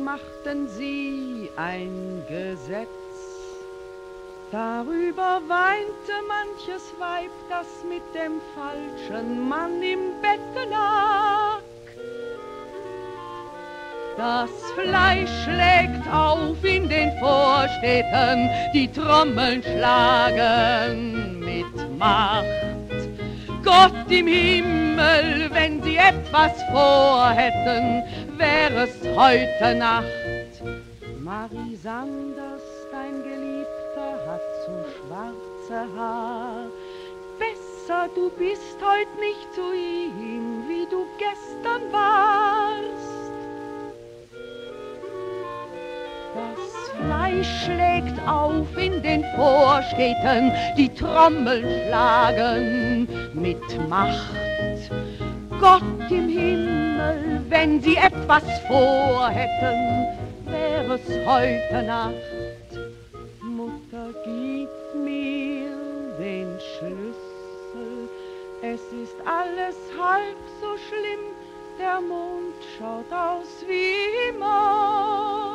machten sie ein Gesetz. Darüber weinte manches Weib, das mit dem falschen Mann im Bette lag. Das Fleisch schlägt auf in den Vorstädten, die Trommeln schlagen mit Macht. Gott im Himmel, wenn sie etwas vorhätten, wäre es heute Nacht. Marie Sanders, dein Geliebter, hat zu schwarze Haar. Besser, du bist heut nicht zu ihm, wie du gestern warst. Das Fleisch schlägt auf in den Vorstädten, die Trommeln schlagen mit Macht. Gott im Himmel, wenn sie etwas vorhätten, wäre es heute Nacht. Mutter, gib mir den Schlüssel, es ist alles halb so schlimm, der Mond schaut aus wie immer.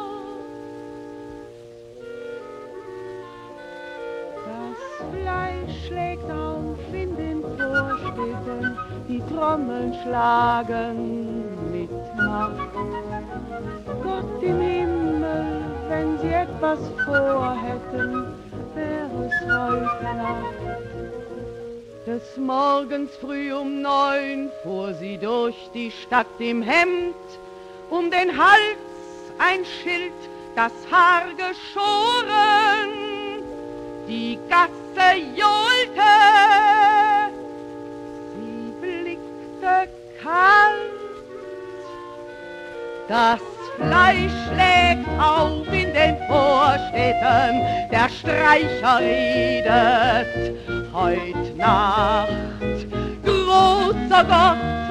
Das Fleisch schlägt auf in den Vorstädten, die Trommeln schlagen mit Macht. Gott im Himmel, wenn sie etwas vorhätten, wäre es heute Nacht. Des Morgens früh um 9 fuhr sie durch die Stadt im Hemd, um den Hals ein Schild, das Haar geschoren. Die Gasse johlte, sie blickte kalt. Das Fleisch schlägt auf in den Vorstädten, der Streicher redet heut Nacht. Großer Gott,